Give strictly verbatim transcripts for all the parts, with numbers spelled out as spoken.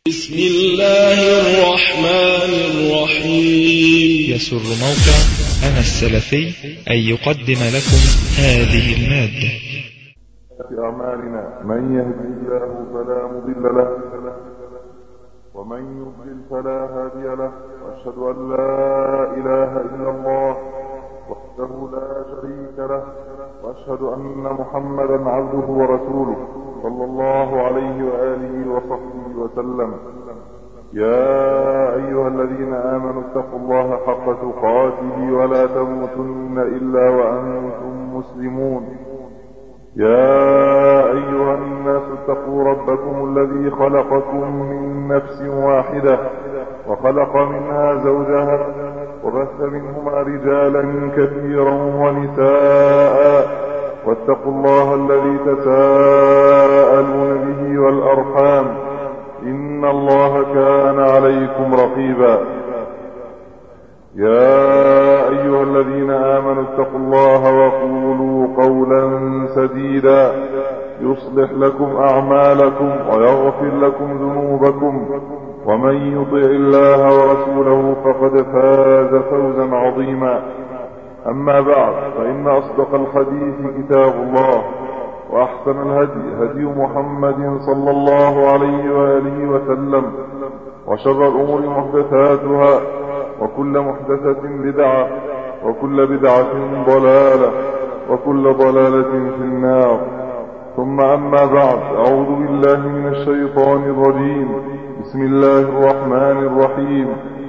بسم الله الرحمن الرحيم. يسر موقع أنا السلفي أن يقدم لكم هذه المادة. في أعمالنا من يهدي الله فلا مضل له ومن يضلل فلا هادي له، وأشهد أن لا إله إلا الله وحده لا شريك له، وأشهد أن محمدا عبده ورسوله صلى الله عليه وآله وصحبه وسلم. يا أيها الذين آمنوا اتقوا الله حق تقاته ولا تموتن إلا وأنتم مسلمون. يا أيها الناس اتقوا ربكم الذي خلقكم من نفس واحدة وخلق منها زوجها وبث منهما رجالا كثيرا ونساء، واتقوا الله الذي تساءلون به والأرحام إن الله كان عليكم رقيبا. يا أيها الذين آمنوا اتقوا الله وقولوا قولا سديدا يصلح لكم أعمالكم ويغفر لكم ذنوبكم، ومن يطع الله ورسوله فقد فاز فوزا عظيما. أما بعد، فإن أصدق الحديث كتاب الله، وأحسن الهدي هدي محمد صلى الله عليه وآله وسلم، وشر الأمور محدثاتها، وكل محدثة بدعة، وكل بدعة ضلالة، وكل ضلالة في النار. ثم أما بعد، أعوذ بالله من الشيطان الرجيم. بسم الله الرحمن الرحيم.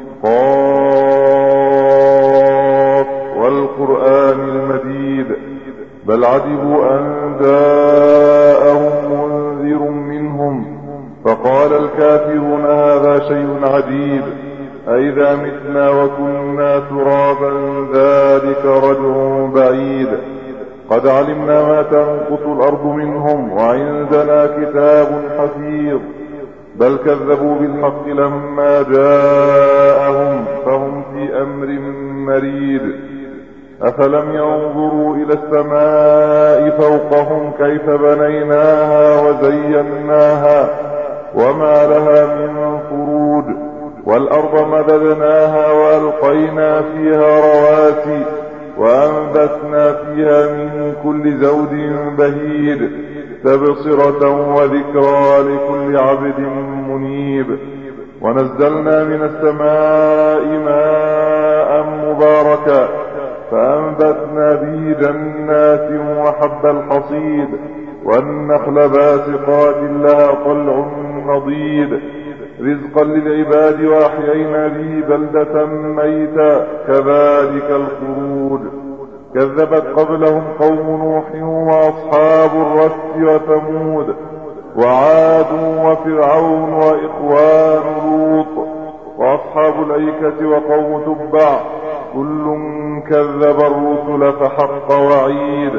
قاف والقرآن المجيد بل عجبوا أن جاءهم منذر منهم فقال الكافرون هذا شيء عجيب أئذا متنا وكنا ترابا ذلك رجع بعيد. قد علمنا ما تنقص الأرض منهم وعندنا كتاب حفيظ بل كذبوا بالحق لما جاءهم فهم في أمر مريد. أفلم ينظروا إلى السماء فوقهم كيف بنيناها وزيناها وما لها من فروج، والأرض مددناها وألقينا فيها رواسي وأنبتنا فيها من كل زوج بهيج تبصرة وذكرى لكل عبد منيب. ونزلنا من السماء ماء مباركا فأنبتنا به جنات وحب الحصيد والنخل باسقات لها طلع نضيد رزقا للعباد، وأحيينا به بلدة ميتا كذلك الخروج. كذبت قبلهم قوم نوح وأصحاب الرس وثمود وعاد وفرعون وإخوان لوط وأصحاب الأيكة وقوم تبع كل كذب الرسل فحق وعيد.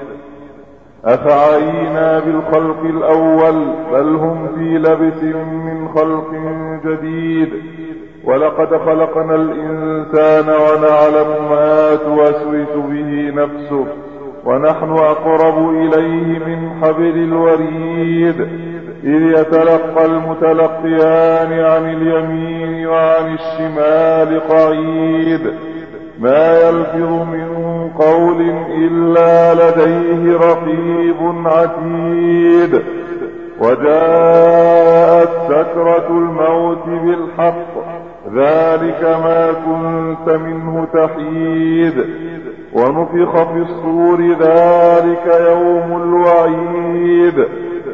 أفعينا بالخلق الأول بل هم في لبس من خلق جديد. ولقد خلقنا الإنسان ونعلم ما توسوس به نفسه ونحن أقرب إليه من حبل الوريد. إذ يتلقى المتلقيان عن اليمين وعن الشمال قعيد. ما يلفظ من قول إلا لديه رقيب عتيد. وجاءت سكرة الموت بالحق ذلك ما كنت منه تحيد. ونفخ في الصور ذلك يوم الوعيد.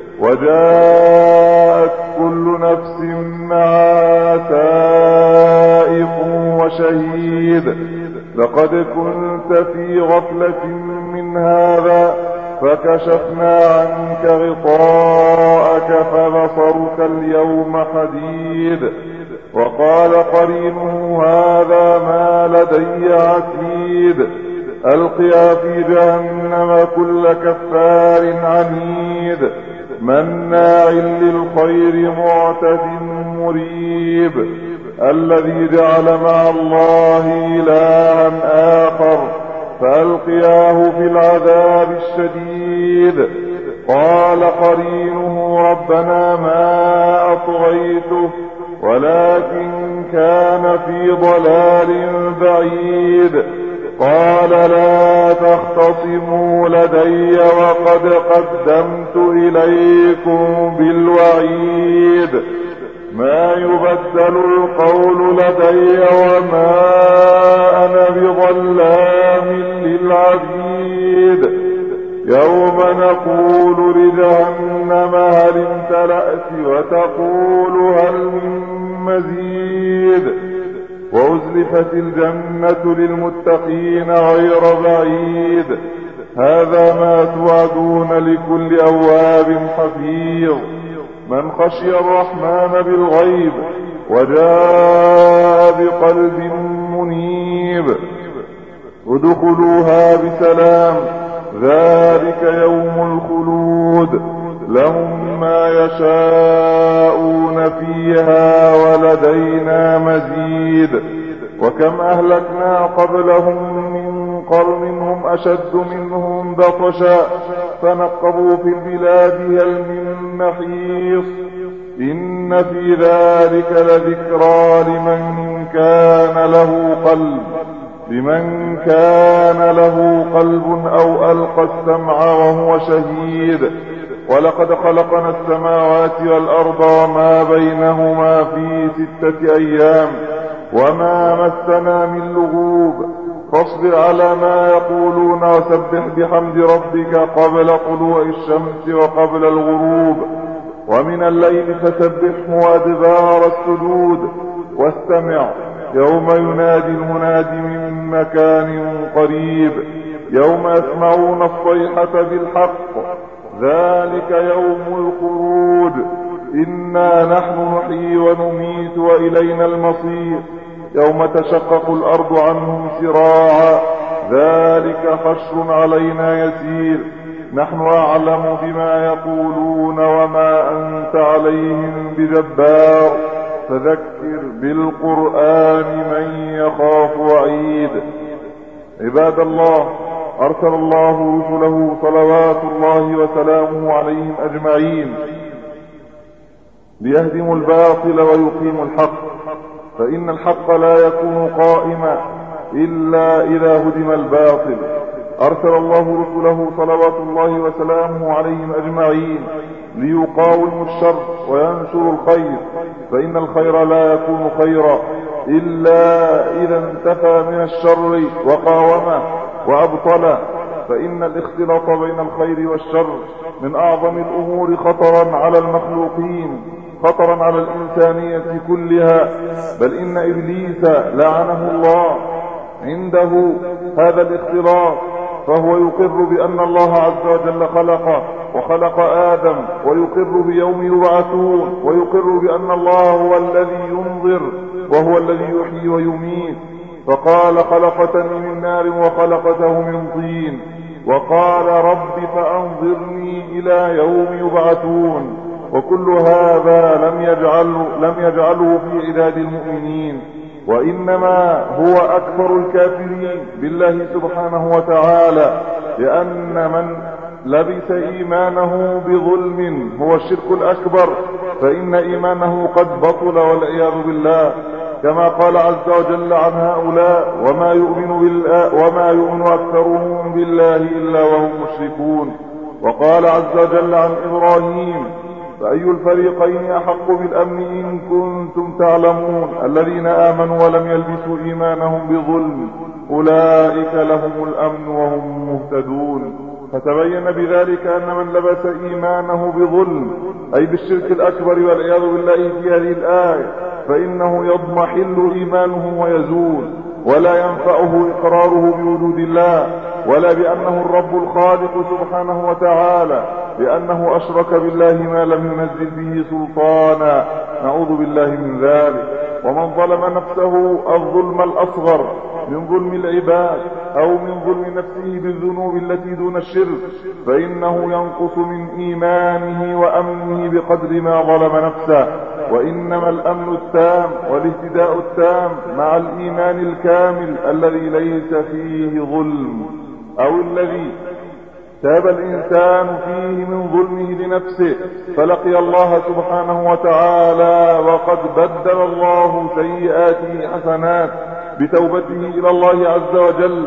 وجاءت كل نفس معها سائق وشهيد. لقد كنت في غفلة من هذا فكشفنا عنك غطاءك فبصرك اليوم حديد. وقال قرينه هذا ما لدي عتيد. ألقيا في جهنم كل كفار عنيد مناع للخير معتد مريب. الذي جعل مع الله إلها آخر فألقياه في العذاب الشديد قال قرينه ربنا ما أطغيته ولكن كان في ضلال بعيد. قال لا تختصموا لدي وقد قدمت إليكم بالوعيد. ما يبدل القول لدي وما أنا بظلام للعبيد. يوم نقول لجهنم هل امتلأت وتقول هل من مزيد. وأزلفت الجنة للمتقين غير بعيد. هذا ما توعدون لكل أواب حفيظ. من خشي الرحمن بالغيب وجاء بقلب منيب. ادخلوها بسلام ذلك يوم الخلود. لهم ما يشاءون فيها ولدينا مزيد. وكم أهلكنا قبلهم من قرن هم أشد منهم بطشا فنقبوا في البلاد هل من محيص. إن في ذلك لذكرى لمن كان له قلب لمن كان له قلب أو ألقى السمع وهو شهيد. ولقد خلقنا السماوات والأرض وما بينهما في ستة أيام وما مسنا من لغوب. فاصبر على ما يقولون وسبح بحمد ربك قبل طلوع الشمس وقبل الغروب ومن الليل فسبحه وأدبار السجود. واستمع يوم ينادي المنادي من مكان قريب. يوم يسمعون الصيحة بالحق ذلك يوم الخروج. إنا نحن نحيي ونميت وإلينا المصير. يوم تشقق الأرض عنهم سراعا ذلك حشر علينا يسير. نحن أعلم بما يقولون وما أنت عليهم بجبار. فذكر بالقرآن من يخاف وعيد. عباد الله، أرسل الله رسله صلوات الله وسلامه عليهم أجمعين ليهدموا الباطل ويقيموا الحق. فإن الحق لا يكون قائما إلا إذا هدم الباطل. أرسل الله رسله صلوات الله وسلامه عليهم أجمعين ليقاوموا الشر وينشروا الخير. فإن الخير لا يكون خيرا إلا إذا انتفى من الشر وقاومه وأبطله. فإن الاختلاط بين الخير والشر من أعظم الأمور خطرا على المخلوقين، خطرا على الإنسانية كلها. بل إن إبليس لعنه الله عنده هذا الاختلاط، فهو يقر بأن الله عز وجل خلقه وخلق آدم، ويقر بيوم يبعثون، ويقر بأن الله هو الذي ينظر وهو الذي يحيي ويميت. فقال خلقتني من نار وخلقته من طين. وقال رب فأنظرني إلى يوم يبعثون. وكل هذا لم يجعله, لم يجعله في عداد المؤمنين، وإنما هو أكثر الكافرين بالله سبحانه وتعالى. لأن من لبس إيمانه بظلم هو الشرك الأكبر، فإن إيمانه قد بطل والعياذ بالله. كما قال عز وجل عن هؤلاء وما يؤمن, بالله وما يؤمن أكثرهم بالله إلا وهم مشركون. وقال عز وجل عن إبراهيم فأي الفريقين أحق بالأمن إن كنتم تعلمون الذين آمنوا ولم يلبسوا إيمانهم بظلم أولئك لهم الأمن وهم مهتدون. فتبين بذلك أن من لبس إيمانه بظلم أي بالشرك الأكبر والعياذ بالله في هذه الآية فإنه يضمحل إيمانه ويزول، ولا ينفعه إقراره بوجود الله ولا بأنه الرب الخالق سبحانه وتعالى، لأنه أشرك بالله ما لم ينزل به سلطانا، نعوذ بالله من ذلك. ومن ظلم نفسه الظلم الأصغر من ظلم العباد أو من ظلم نفسه بالذنوب التي دون الشرك فإنه ينقص من إيمانه وأمنه بقدر ما ظلم نفسه. وإنما الأمن التام والاهتداء التام مع الإيمان الكامل الذي ليس فيه ظلم، أو الذي تاب الإنسان فيه من ظلمه لنفسه فلقي الله سبحانه وتعالى وقد بدل الله سيئاته حسنات بتوبته إلى الله عز وجل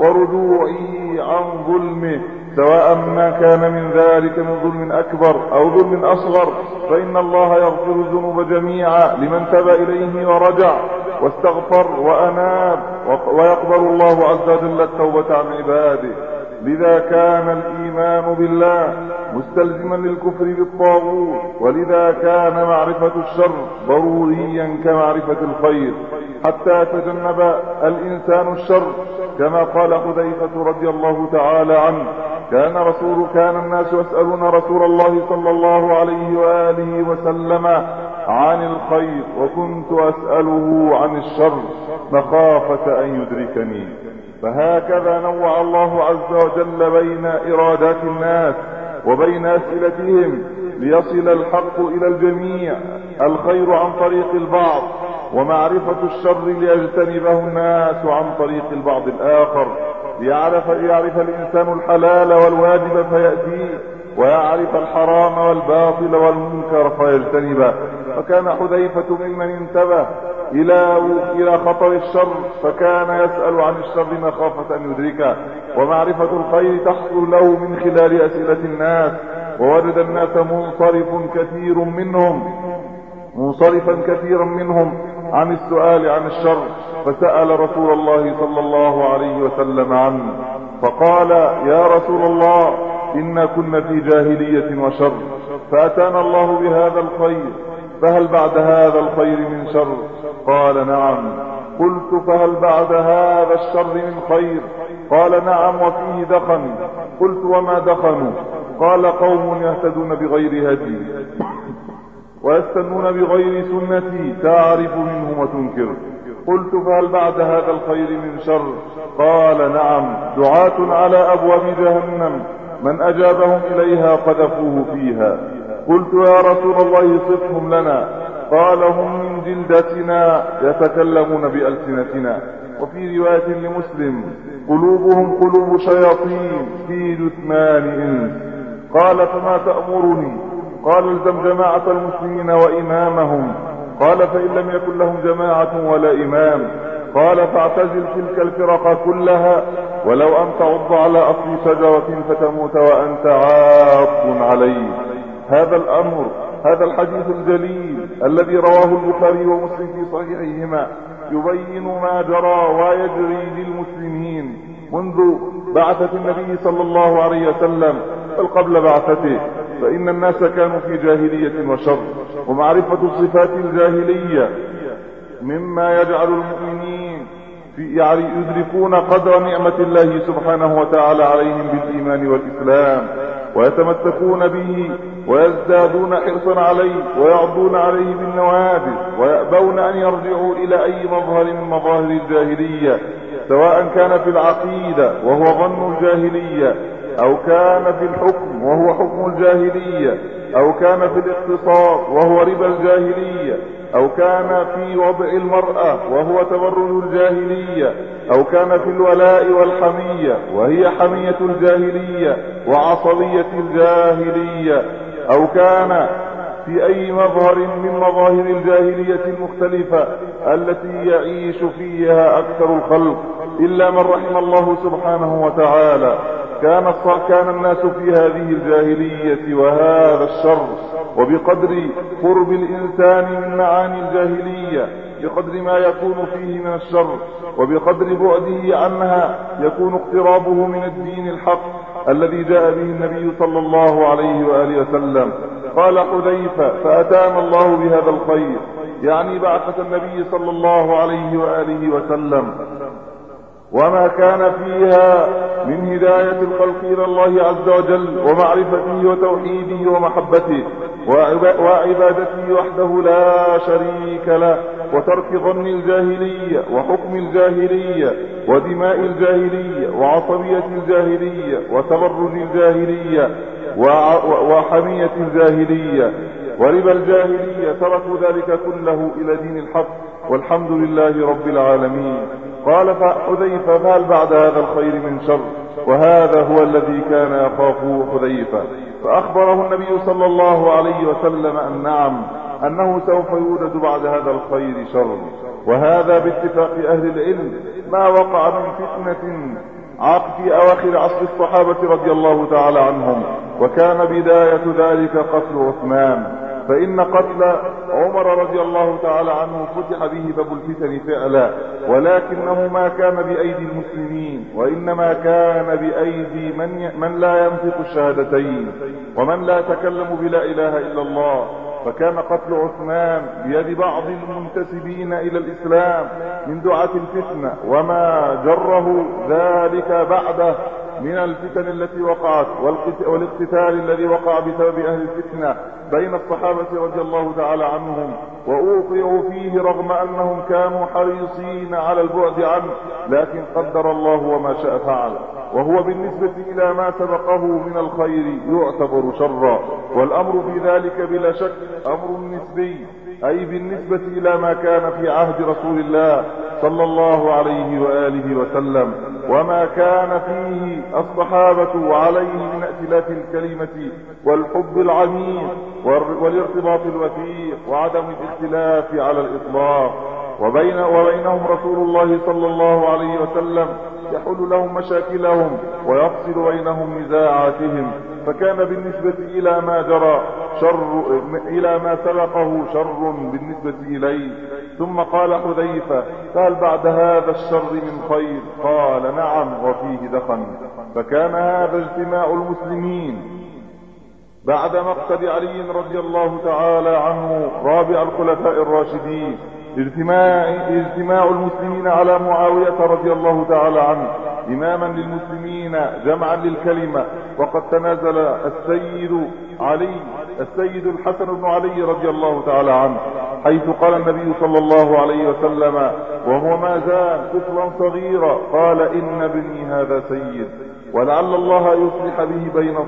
ورجوعه عن ظلمه، سواء ما كان من ذلك من ظلم أكبر أو ظلم أصغر، فإن الله يغفر الذنوب جميعا لمن تاب إليه ورجع واستغفر وأناب، ويقبل الله عز وجل التوبة عن عباده. لذا كان الإيمان بالله مستلزما للكفر بالطاغوت، ولذا كان معرفة الشر ضروريا كمعرفة الخير حتى يتجنب الإنسان الشر، كما قال حذيفة رضي الله تعالى عنه: كان رسول كان الناس يسألون رسول الله صلى الله عليه وآله وسلم عن الخير وكنت أسأله عن الشر مخافة أن يدركني. فهكذا نوع الله عز وجل بين إرادات الناس وبين أسئلتهم ليصل الحق إلى الجميع، الخير عن طريق البعض ومعرفة الشر ليجتنبه الناس عن طريق البعض الآخر، ليعرف يعرف الإنسان الحلال والواجب فيأتيه، ويعرف الحرام والباطل والمنكر فيجتنبه. فكان حذيفة ممن انتبه إلى إلى خطر الشر، فكان يسأل عن الشر مخافة أن يدركه، ومعرفة الخير تحصل له من خلال أسئلة الناس. ووجد الناس منصرف كثير منهم منصرفا كثيرا منهم عن السؤال عن الشر، فسأل رسول الله صلى الله عليه وسلم عنه فقال: يا رسول الله، إنا كنا في جاهلية وشر، فأتانا الله بهذا الخير، فهل بعد هذا الخير من شر؟ قال: نعم. قلت: فهل بعد هذا الشر من خير؟ قال: نعم، وفيه دخن. قلت: وما دخن؟ قال: قوم يهتدون بغير هدي ويستنون بغير سنتي، تعرف منهم وتنكر. قلت: فهل بعد هذا الخير من شر؟ قال: نعم، دعاة على أبواب جهنم من أجابهم إليها قذفوه فيها. قلت: يا رسول الله صفهم لنا. قال: هم من جلدتنا يتكلمون بألسنتنا. وفي رواية لمسلم: قلوبهم قلوب شياطين في جثمان إنس. قال: فما تأمرني؟ قال: الزم جماعة المسلمين وإمامهم. قال: فإن لم يكن لهم جماعة ولا إمام؟ قال: فاعتزل تلك الفرق كلها، ولو أن تعض على أصل شجرة فتموت وأنت عاق عليه. هذا الأمر هذا الحديث الجليل الذي رواه البخاري ومسلم في صحيحيهما يبين ما جرى ويجري للمسلمين منذ بعثة النبي صلى الله عليه وسلم بل قبل بعثته، فإن الناس كانوا في جاهلية وشر، ومعرفة صفات الجاهلية مما يجعل المؤمنين في يعني يدركون قدر نعمة الله سبحانه وتعالى عليهم بالإيمان والإسلام، ويتمسكون به ويزدادون حرصا عليه ويعضون عليه بالنوابذ، ويأبون أن يرجعوا إلى أي مظهر من مظاهر الجاهلية، سواء كان في العقيدة وهو ظن الجاهلية، أو كان في الحكم وهو حكم الجاهلية، أو كان في الاقتصاد وهو ربا الجاهلية، أو كان في وضع المرأة وهو تبرج الجاهلية، أو كان في الولاء والحمية وهي حمية الجاهلية وعصبية الجاهلية، أو كان في أي مظهر من مظاهر الجاهلية المختلفة التي يعيش فيها أكثر الخلق إلا من رحم الله سبحانه وتعالى. كان كان الناس في هذه الجاهلية وهذا الشر، وبقدر قرب الإنسان من معاني الجاهلية بقدر ما يكون فيه من الشر، وبقدر بعده عنها يكون اقترابه من الدين الحق الذي جاء به النبي صلى الله عليه وآله وسلم. قال حذيفة: فأتانا الله بهذا الخير، يعني بعثة النبي صلى الله عليه وآله وسلم، وما كان فيها من هداية الخلق إلى الله عز وجل ومعرفته وتوحيده ومحبته وعبادته وحده لا شريك له، وترك ظن الجاهلية وحكم الجاهلية ودماء الجاهلية وعصبية الجاهلية وتبرج الجاهلية وحمية الجاهلية وربا الجاهلية. تركوا ذلك كله إلى دين الحق، والحمد لله رب العالمين. قال حذيفة: فهل بعد هذا الخير من شر؟ وهذا هو الذي كان يخافه حذيفة. فأخبره النبي صلى الله عليه وسلم أن نعم، أنه سوف يوجد بعد هذا الخير شر. وهذا باتفاق أهل العلم ما وقع من فتنة في أواخر عصر الصحابة رضي الله تعالى عنهم، وكان بداية ذلك قتل عثمان. فإن قتل عمر رضي الله تعالى عنه فتح به باب الفتن فعلا، ولكنه ما كان بأيدي المسلمين، وإنما كان بأيدي من, من لا ينطق الشهادتين ومن لا يتكلم بلا إله إلا الله. فكان قتل عثمان بيد بعض المنتسبين إلى الإسلام من دعاة الفتنة، وما جره ذلك بعده من الفتن التي وقعت والاقتتال الذي وقع بسبب أهل الفتنة بين الصحابة رضي الله تعالى عنهم، وأوقعوا فيه رغم أنهم كانوا حريصين على البعد عنه، لكن قدر الله وما شاء فعل. وهو بالنسبة إلى ما سبقه من الخير يعتبر شرا، والأمر في ذلك بلا شك أمر نسبي، أي بالنسبة إلى ما كان في عهد رسول الله صلى الله عليه وآله وسلم، وما كان فيه الصحابة وعليه من ائتلاف الكلمة والحب العميق والارتباط الوثيق وعدم الاختلاف على الإطلاق، وبين وبينهم رسول الله صلى الله عليه وسلم يحل لهم مشاكلهم ويفصل بينهم نزاعاتهم. فكان بالنسبة إلى ما جرى شر إلى ما سبقه شر بالنسبة إليه. ثم قال حذيفة: فهل بعد هذا الشر من خير؟ قال: نعم وفيه دخن. فكان هذا اجتماع المسلمين بعد مقتل علي رضي الله تعالى عنه رابع الخلفاء الراشدين، اجتماع, اجتماع المسلمين على معاوية رضي الله تعالى عنه إماما للمسلمين جمعا للكلمة. وقد تنازل السيد علي السيد الحسن بن علي رضي الله تعالى عنه، حيث قال النبي صلى الله عليه وسلم وهو ما زال طفلا صغيرا: قال: إن ابني هذا سيد، ولعل الله يصلح به بين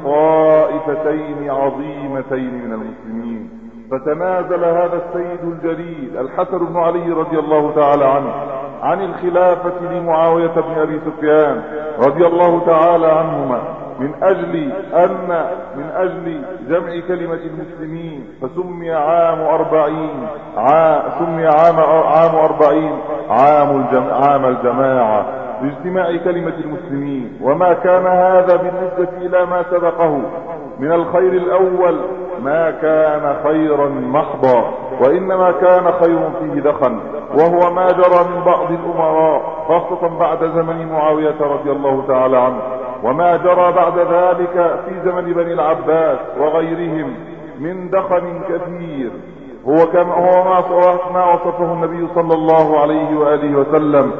طائفتين عظيمتين من المسلمين. فتنازل هذا السيد الجليل الحسن بن علي رضي الله تعالى عنه عن الخلافة لمعاوية بن أبي سفيان رضي الله تعالى عنهما من أجل أن من أجل جمع كلمة المسلمين، فسمي عام أربعين عام سمي عام عام أربعين عام الجمع عام الجماعة لاجتماع كلمة المسلمين. وما كان هذا بالنسبة إلى ما سبقه من الخير الأول ما كان خيرا محضا، وإنما كان خير فيه دخن، وهو ما جرى من بعض الأمراء خاصة بعد زمن معاوية رضي الله تعالى عنه، وما جرى بعد ذلك في زمن بني العباس وغيرهم من دخن كثير. هو كما هو ما وصفه النبي صلى الله عليه وآله وسلم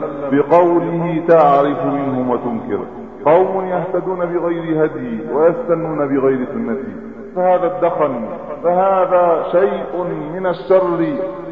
بقوله: تعرف منهم وتنكر، قوم يهتدون بغير هدي ويستنون بغير سنتي. فهذا الدخن فهذا شيء من الشر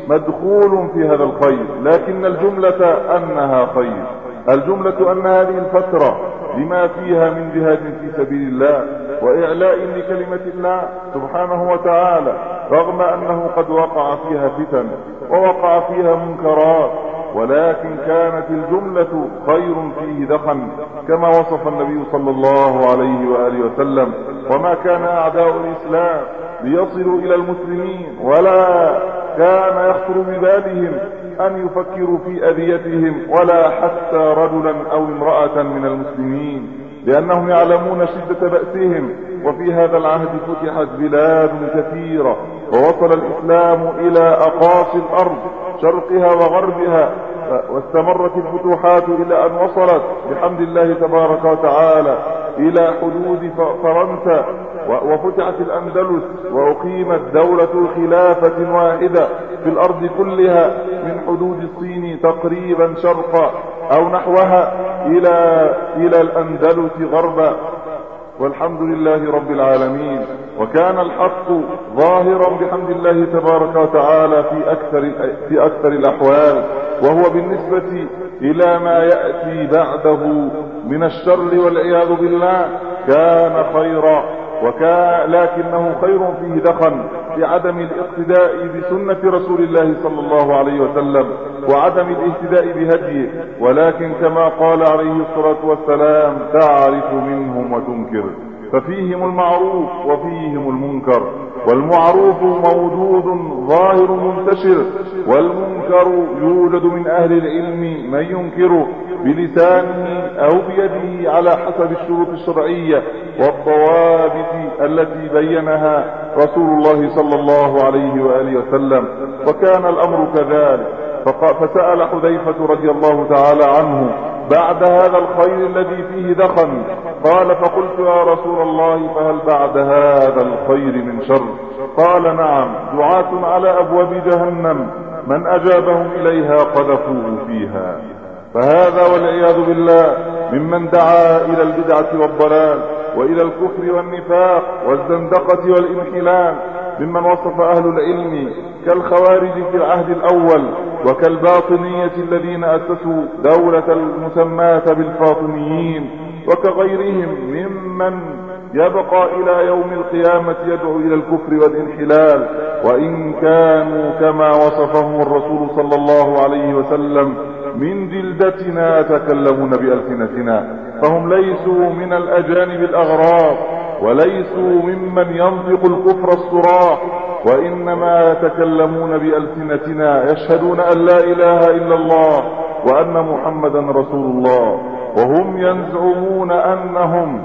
مدخول في هذا الخير، لكن الجملة أنها خير. الجملة أن هذه الفترة لما فيها من جهاد في سبيل الله وإعلاء لكلمة الله سبحانه وتعالى، رغم أنه قد وقع فيها فتن ووقع فيها منكرات، ولكن كانت الجملة خير فيه دخن كما وصف النبي صلى الله عليه وآله وسلم. وما كان أعداء الإسلام ليصلوا إلى المسلمين، ولا كان يخطر ببالهم أن يفكروا في أذيتهم ولا حتى رجلا أو امرأة من المسلمين، لأنهم يعلمون شدة بأسهم. وفي هذا العهد فتحت بلاد كثيرة، ووصل الإسلام إلى أقاصي الأرض شرقها وغربها، واستمرت الفتوحات إلى أن وصلت بحمد الله تبارك وتعالى إلى حدود فرنسا، وفتحت الأندلس، وأقيمت دولة خلافة واحدة في الأرض كلها من حدود الصين تقريبا شرقا أو نحوها إلى إلى الأندلس غربا، والحمد لله رب العالمين. وكان الحق ظاهرا بحمد الله تبارك وتعالى في أكثر في أكثر الأحوال، وهو بالنسبة إلى ما يأتي بعده من الشر والعياذ بالله كان خيرا، وكان لكنه خير فيه دخن، بعدم الاقتداء بسنة رسول الله صلى الله عليه وسلم وعدم الاهتداء بهديه، ولكن كما قال عليه الصلاة والسلام: تعرف منهم وتنكر، ففيهم المعروف وفيهم المنكر، والمعروف موجود ظاهر منتشر، والمنكر يوجد من أهل العلم من ينكره بلسانه أو بيده على حسب الشروط الشرعية والضوابط التي بينها رسول الله صلى الله عليه وآله وسلم. وكان الأمر كذلك، فسأل حذيفة رضي الله تعالى عنه بعد هذا الخير الذي فيه دخن، قال: فقلت: يا رسول الله، فهل بعد هذا الخير من شر؟ قال: نعم، دعاة على أبواب جهنم من أجابهم إليها قذفوه فيها. فهذا والعياذ بالله ممن دعا إلى البدعة والضلال وإلى الكفر والنفاق والزندقة والانحلال، ممن وصف أهل العلم كالخوارج في العهد الأول وكالباطنية الذين أسسوا دولة المسماة بالفاطميين، وكغيرهم ممن يبقى إلى يوم القيامة يدعو إلى الكفر والانحلال، وإن كانوا كما وصفهم الرسول صلى الله عليه وسلم من جلدتنا يتكلمون بألسنتنا، فهم ليسوا من الأجانب الأغراب وليسوا ممن ينطق الكفر الصراح، وإنما يتكلمون بألسنتنا يشهدون أن لا إله إلا الله وأن محمدا رسول الله، وهم يزعمون أنهم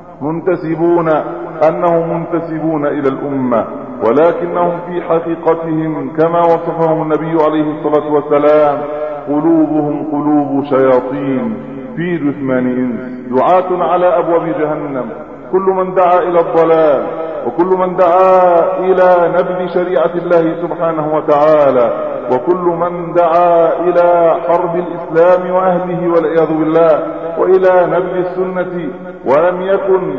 منتسبون أنهم منتسبون إلى الأمة، ولكنهم في حقيقتهم كما وصفهم النبي عليه الصلاة والسلام: قلوبهم قلوب شياطين في جثمان إنس، دعاة على أبواب جهنم. كل من دعا إلى الضلال وكل من دعا إلى نبذ شريعة الله سبحانه وتعالى وكل من دعا إلى حرب الإسلام وأهله والعياذ بالله وإلى نبذ السنة، ولم يكن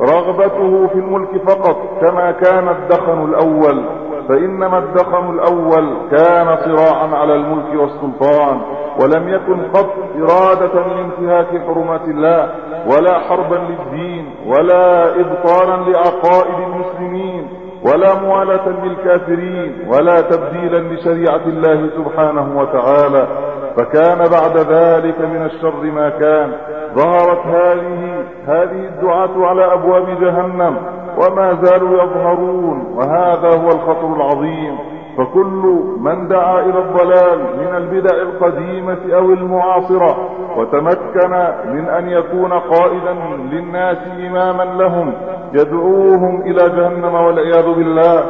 رغبته في الملك فقط كما كان الدخن الأول، فإنما الدخن الأول كان صراعا على الملك والسلطان، ولم يكن قط إرادة لانتهاك حرمات الله ولا حربا للدين ولا إبطالا لعقائد المسلمين ولا موالة للكافرين ولا تبديلا لشريعة الله سبحانه وتعالى. فكان بعد ذلك من الشر ما كان. ظهرت هذه هذه الدعاة على أبواب جهنم وما زالوا يظهرون، وهذا هو الخطر العظيم. فكل من دعا إلى الضلال من البدع القديمة أو المعاصرة وتمكن من أن يكون قائدا للناس إماما لهم يدعوهم إلى جهنم والعياذ بالله،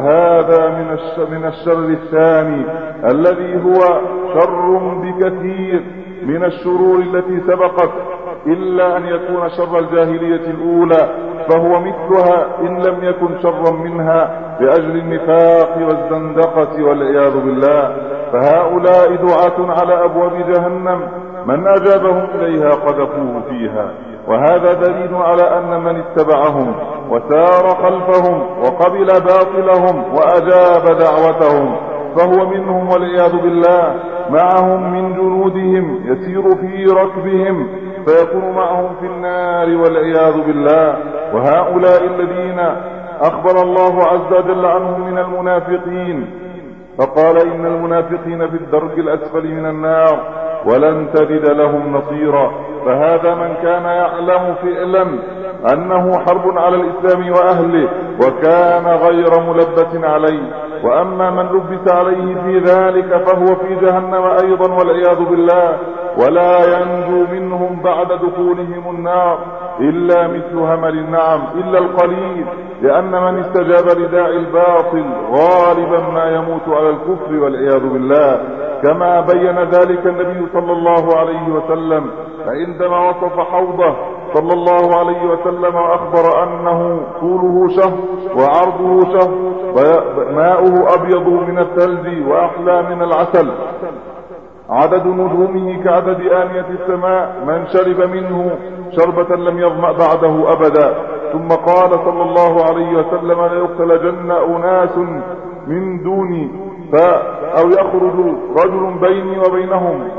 فهذا من الشر, من الشر الثاني الذي هو شر بكثير من الشرور التي سبقت، إلا أن يكون شر الجاهلية الأولى، فهو مثلها إن لم يكن شرا منها لأجل النفاق والزندقة والعياذ بالله. فهؤلاء دعاة على أبواب جهنم من أجابهم إليها قذفوه فيها، وهذا دليل على أن من اتبعهم وسار خلفهم وقبل باطلهم وأجاب دعوتهم فهو منهم والعياذ بالله، معهم من جنودهم يسير في ركبهم فيكون معهم في النار والعياذ بالله. وهؤلاء الذين أخبر الله عز وجل عنهم من المنافقين، فقال: إن المنافقين في الدرك الأسفل من النار ولن تجد لهم نصيرا. فهذا من كان يعلم فعلا أنه حرب على الإسلام وأهله وكان غير ملبس عليه، وأما من لبس عليه في ذلك فهو في جهنم أيضا والعياذ بالله، ولا ينجو منهم بعد دخولهم النار إلا مثل همل النعم إلا القليل، لأن من استجاب لداعي الباطل غالبا ما يموت على الكفر والعياذ بالله، كما بين ذلك النبي صلى الله عليه وسلم عندما وصف حوضه صلى الله عليه وسلم وأخبر أنه طوله شهر وعرضه شهر ماؤه أبيض من الثلج وأحلى من العسل، عدد نجومه كعدد آنية السماء، من شرب منه شربة لم يظمأ بعده أبدا. ثم قال صلى الله عليه وسلم: ليقتلجن أناس من دوني أو يخرج رجل بيني وبينهم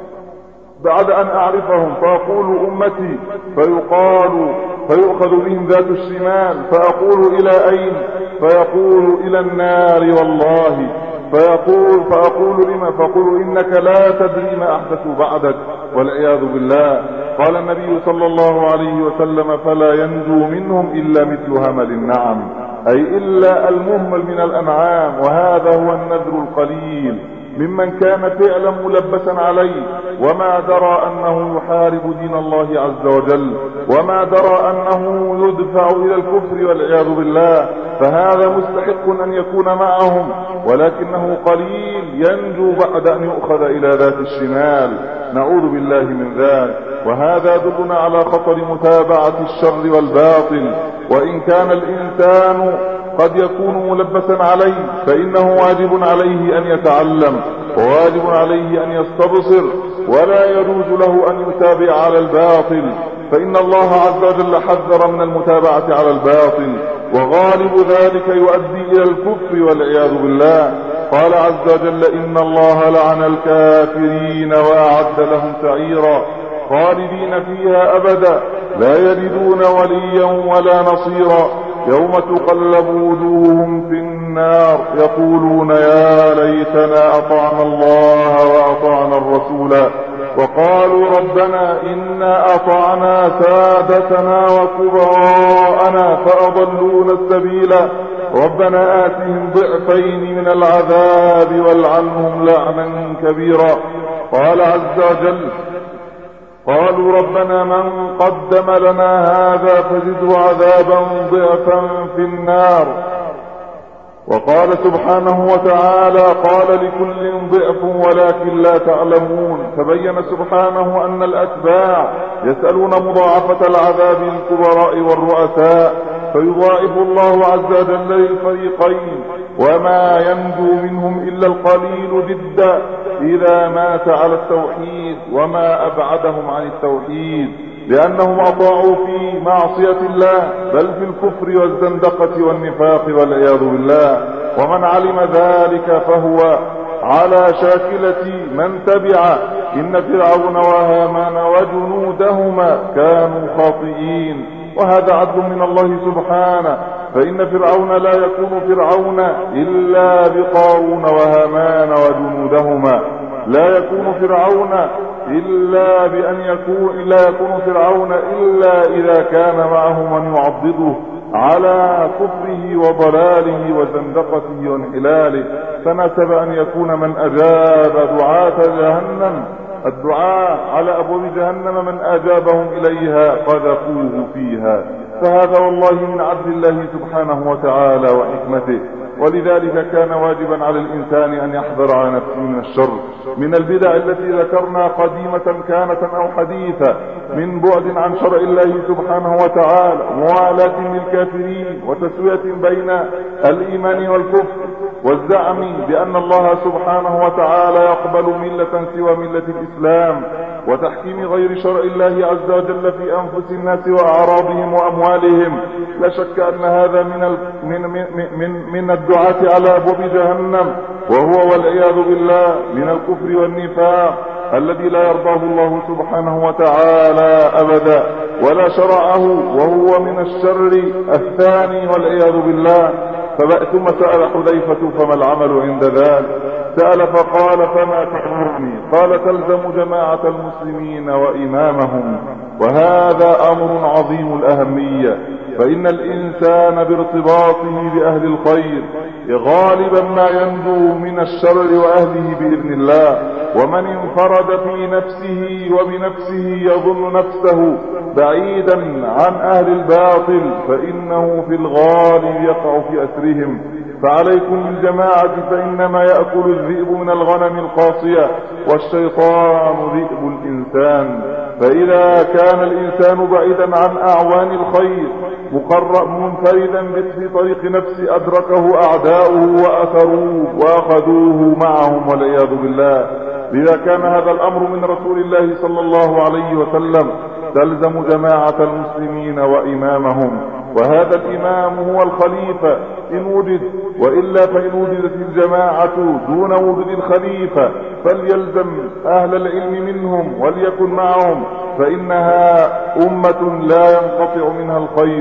بعد أن أعرفهم فأقول أمتي، فيقال فيؤخذ بهم ذات الشمال فأقول إلى أين؟ فيقول إلى النار والله، فيقول فأقول لما فأقول إنك لا تدري ما أحدثوا بعدك والعياذ بالله. قال النبي صلى الله عليه وسلم فلا ينجو منهم إلا مثل همل النعم، أي إلا المهمل من الأنعام، وهذا هو النذر القليل ممن كان فعلا ملبسا عليه وما درى أنه يحارب دين الله عز وجل، وما درى أنه يدفع إلى الكفر والعياذ بالله، فهذا مستحق أن يكون معهم، ولكنه قليل ينجو بعد أن يؤخذ إلى ذات الشمال، نعوذ بالله من ذلك. وهذا يدلنا على خطر متابعة الشر والباطل، وإن كان الإنسان قد يكون ملبسا عليه فإنه واجب عليه أن يتعلم، وواجب عليه أن يستبصر، ولا يجوز له أن يتابع على الباطل، فإن الله عز وجل حذر من المتابعة على الباطل، وغالب ذلك يؤدي إلى الكفر والعياذ بالله. قال عز وجل إن الله لعن الكافرين وأعد لهم سعيرا خالدين فيها أبدا لا يجدون وليا ولا نصيرا يوم تقلب وجوههم في النار يقولون يا ليتنا أطعنا الله وأطعنا الرسول وقالوا ربنا إنا أطعنا سادتنا وكبراءنا فأضلونا السبيل ربنا آتهم ضعفين من العذاب والعنهم لعنا كبيرا. قال عز وجل قالوا ربنا من قدم لنا هذا فزده عذابا ضعفا في النار. وقال سبحانه وتعالى قال لكل ضعف ولكن لا تعلمون، فبين سبحانه أن الأتباع يسألون مضاعفة العذاب للكبراء والرؤساء، فيضاعف الله عز وجل للفريقين، وما ينجو منهم إلا القليل جدا إذا مات على التوحيد وما أبعدهم عن التوحيد، لأنهم أطاعوا في معصية الله بل في الكفر والزندقة والنفاق والعياذ بالله. ومن علم ذلك فهو على شاكلة من تبع. إن فرعون وهامان وجنودهما كانوا خاطئين، وهذا عدل من الله سبحانه، فإن فرعون لا يكون فرعون إلا بقارون وهامان وجنودهما، لا يكون فرعون إلا بأن يكون لا يكون فرعون إلا إذا كان معه من يعضده على كفره وضلاله وزندقته وانحلاله، فنسب أن يكون من أجاب دعاة جهنم الدعاء على أبواب جهنم من أجابهم إليها قذفوه فيها، فهذا والله من عدل الله سبحانه وتعالى وحكمته. ولذلك كان واجبا على الإنسان أن يحذر على نفسه من الشر، من البدع التي ذكرنا قديمة كانت أو حديثة، من بعد عن شرع الله سبحانه وتعالى، موالاة للكافرين، وتسوية بين الإيمان والكفر، والزعم بأن الله سبحانه وتعالى يقبل ملة سوى ملة الإسلام، وتحكيم غير شرع الله عز وجل في أنفس الناس وأعراضهم وأموالهم. لا شك أن هذا من من من من الدعاة على أبواب جهنم، وهو والعياذ بالله من الكفر والنفاق الذي لا يرضاه الله سبحانه وتعالى أبدا ولا شرعه، وهو من الشر الثاني والعياذ بالله. ثم سأل حذيفة فما العمل عند ذلك؟ سأل فقال فما تأمرني؟ قال تلزم جماعة المسلمين وإمامهم، وهذا أمر عظيم الأهمية، فإن الإنسان بارتباطه بأهل الخير غالبا ما ينجو من الشر وأهله بإذن الله. ومن انفرد في نفسه وبنفسه يظن نفسه بعيدا عن أهل الباطل فإنه في الغالب يقع في أسرهم. فعليكم بالجماعة فإنما يأكل الذئب من الغنم القاصية والشيطان ذئب الإنسان. فإذا كان الإنسان بعيدا عن أعوان الخير مقرب منفردا في طريق نفسه أدركه أعداؤه وأثروه وأخذوه معهم والعياذ بالله. إذا كان هذا الأمر من رسول الله صلى الله عليه وسلم تلزم جماعة المسلمين وإمامهم، وهذا الإمام هو الخليفة إن وجد، وإلا فإن وجدت الجماعة دون وجود الخليفة فليلزم أهل العلم منهم وليكن معهم، فإنها أمة لا ينقطع منها الخير.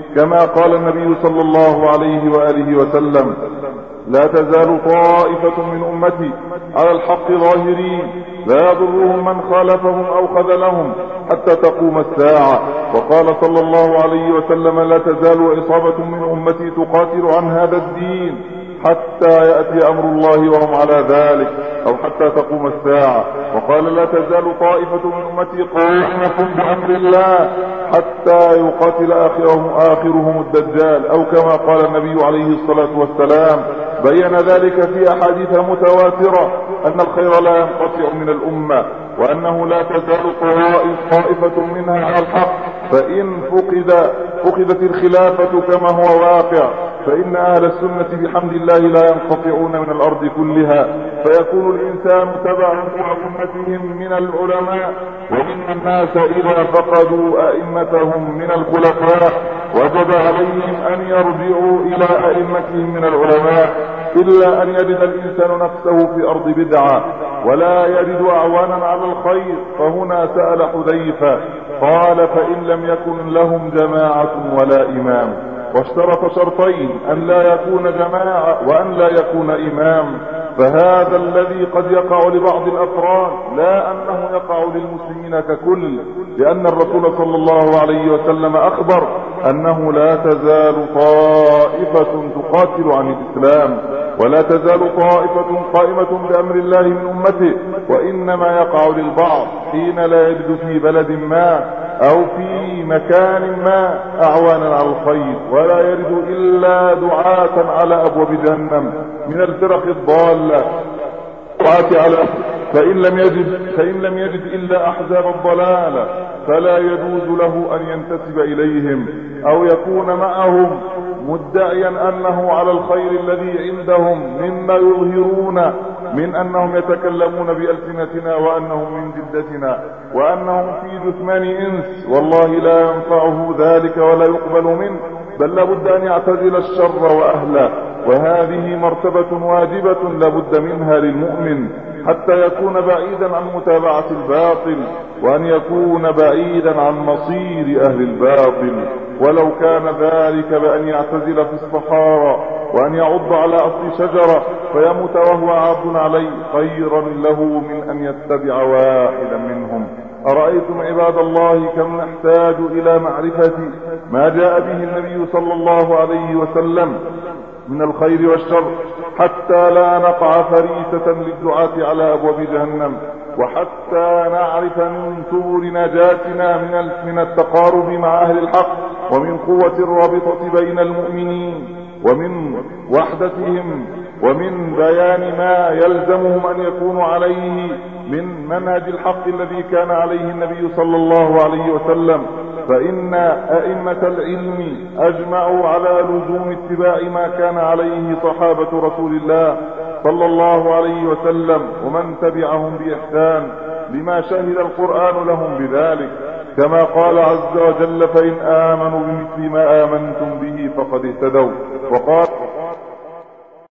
كما قال النبي صلى الله عليه وآله وسلم: لا تزال طائفة من أمتي على الحق ظاهرين لا يضرهم من خالفهم أو خذلهم حتى تقوم الساعة. وقال صلى الله عليه وسلم: لا تزال إصابة من أمتي تقاتل عن هذا الدين حتى يأتي أمر الله وهم على ذلك، أو حتى تقوم الساعة. وقال: لا تزال طائفة من أمتي قائمة بأمر الله حتى يقاتل آخرهم آخرهم الدجال، أو كما قال النبي عليه الصلاة والسلام. بين ذلك في أحاديث متواترة أن الخير لا ينقطع من الأمة، وأنه لا تزال طائفة منها على الحق، فإن فقد فقدت الخلافة كما هو واقع فإن أهل السنة بحمد الله لا ينقطعون من الأرض كلها، فيكون الإنسان تبعا لأئمتهم من العلماء. وإن الناس إذا فقدوا أئمتهم من الخلفاء وجب عليهم أن يرجعوا إلى أئمتهم من العلماء، إلا أن يجد الإنسان نفسه في أرض بدعة ولا يجد أعوانا على الخير. فهنا سأل حذيفة قال: فإن لم يكن لهم جماعة ولا إمام. واشترط شرطين: أن لا يكون جماعة وأن لا يكون إمام. فهذا الذي قد يقع لبعض الأفراد لا أنه يقع للمسلمين ككل، لأن الرسول صلى الله عليه وسلم أخبر أنه لا تزال طائفة تقاتل عن الإسلام ولا تزال طائفة قائمة بأمر الله من أمته، وإنما يقع للبعض حين لا يجد في بلد ما أو في مكان ما أعوانا على الخير، ولا يجد إلا دعاة على أبواب جهنم من الفرق الضالة على فإن لم يجد فإن لم يجد إلا أحزاب الضلالة فلا يجوز له أن ينتسب إليهم أو يكون معهم مدعيا أنه على الخير الذي عندهم، مما يظهرون من أنهم يتكلمون بألسنتنا وأنهم من جدتنا وأنهم في جثمان إنس. والله لا ينفعه ذلك ولا يقبل منه، بل لابد أن يعتزل الشر وأهله. وهذه مرتبة واجبة لابد منها للمؤمن حتى يكون بعيدا عن متابعة الباطل، وأن يكون بعيدا عن مصير أهل الباطل، ولو كان ذلك بأن يعتزل في الصحارى وأن يعض على أصل شجرة فيموت وهو عاض عليه خيرا له من أن يتبع واحدا منهم. أرأيتم عباد الله كم نحتاج إلى معرفة ما جاء به النبي صلى الله عليه وسلم من الخير والشر حتى لا نقع فريسة للدعاة على أبواب جهنم، وحتى نعرف من سبل نجاتنا من من التقارب مع أهل الحق، ومن قوة الرابطة بين المؤمنين، ومن وحدتهم، ومن بيان ما يلزمهم أن يكونوا عليه من منهج الحق الذي كان عليه النبي صلى الله عليه وسلم. فإن أئمة العلم أجمعوا على لزوم اتباع ما كان عليه صحابة رسول الله صلى الله عليه وسلم ومن تبعهم بإحسان، لما شهد القرآن لهم بذلك، كما قال عز وجل: فإن آمنوا بمثل ما آمنتم به فقد اهتدوا. وقال